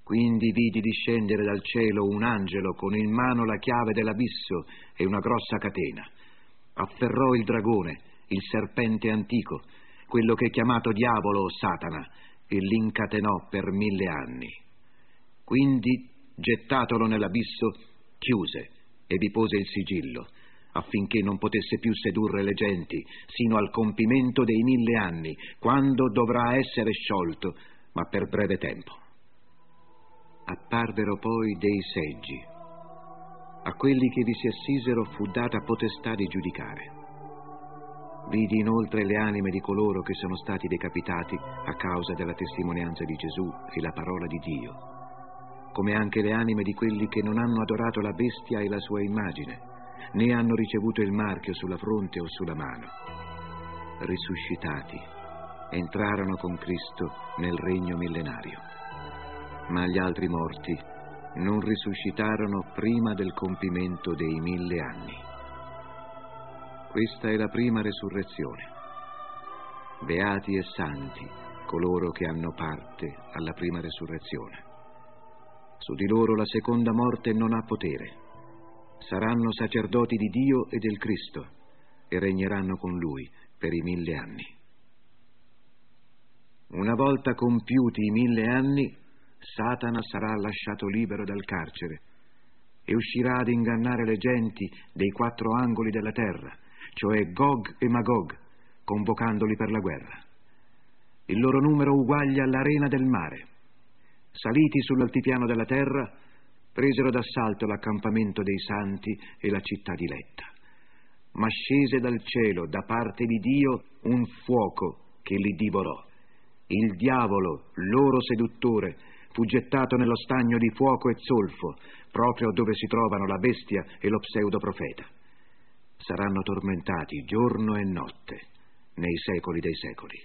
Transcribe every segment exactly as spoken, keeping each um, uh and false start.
Quindi vidi discendere dal cielo un angelo con in mano la chiave dell'abisso e una grossa catena. Afferrò il dragone, il serpente antico, quello che è chiamato diavolo o Satana, e l'incatenò per mille anni. Quindi, gettatolo nell'abisso, chiuse e vi pose il sigillo, affinché non potesse più sedurre le genti, sino al compimento dei mille anni, quando dovrà essere sciolto, ma per breve tempo. Apparvero poi dei seggi. A quelli che vi si assisero fu data potestà di giudicare. Vidi inoltre le anime di coloro che sono stati decapitati a causa della testimonianza di Gesù e la parola di Dio, come anche le anime di quelli che non hanno adorato la bestia e la sua immagine, né hanno ricevuto il marchio sulla fronte o sulla mano. Risuscitati, entrarono con Cristo nel regno millenario. Ma gli altri morti non risuscitarono prima del compimento dei mille anni. Questa è la prima resurrezione. Beati e santi coloro che hanno parte alla prima resurrezione. Su di loro la seconda morte non ha potere. Saranno sacerdoti di Dio e del Cristo e regneranno con Lui per i mille anni. Una volta compiuti i mille anni, Satana sarà lasciato libero dal carcere e uscirà ad ingannare le genti dei quattro angoli della terra, cioè Gog e Magog, convocandoli per la guerra. Il loro numero uguaglia all'arena del mare. Saliti sull'altipiano della terra, presero d'assalto l'accampamento dei santi e la città diletta. Ma scese dal cielo da parte di Dio un fuoco che li divorò. Il diavolo, loro seduttore, fu gettato nello stagno di fuoco e zolfo, proprio dove si trovano la bestia e lo pseudoprofeta. Saranno tormentati giorno e notte nei secoli dei secoli.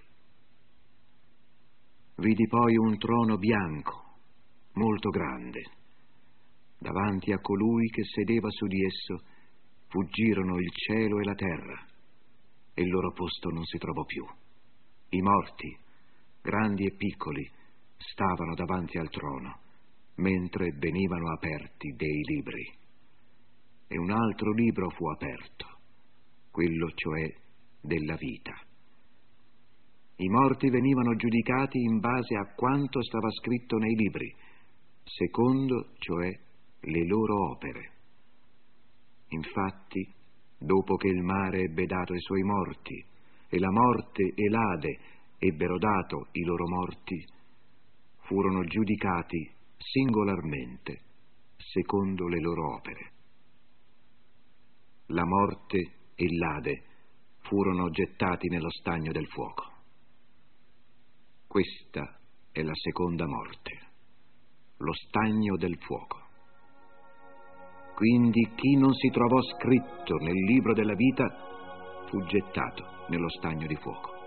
Vidi poi un trono bianco, molto grande. Davanti a colui che sedeva su di esso fuggirono il cielo e la terra, e il loro posto non si trovò più. I morti, grandi e piccoli, stavano davanti al trono, mentre venivano aperti dei libri. E un altro libro fu aperto, quello cioè della vita. I morti venivano giudicati in base a quanto stava scritto nei libri, secondo cioè le loro opere. Infatti, dopo che il mare ebbe dato i suoi morti e la morte e l'Ade ebbero dato i loro morti, furono giudicati singolarmente secondo le loro opere. La morte e l'Ade furono gettati nello stagno del fuoco. Questa è la seconda morte, lo stagno del fuoco. Quindi chi non si trovò scritto nel libro della vita fu gettato nello stagno di fuoco.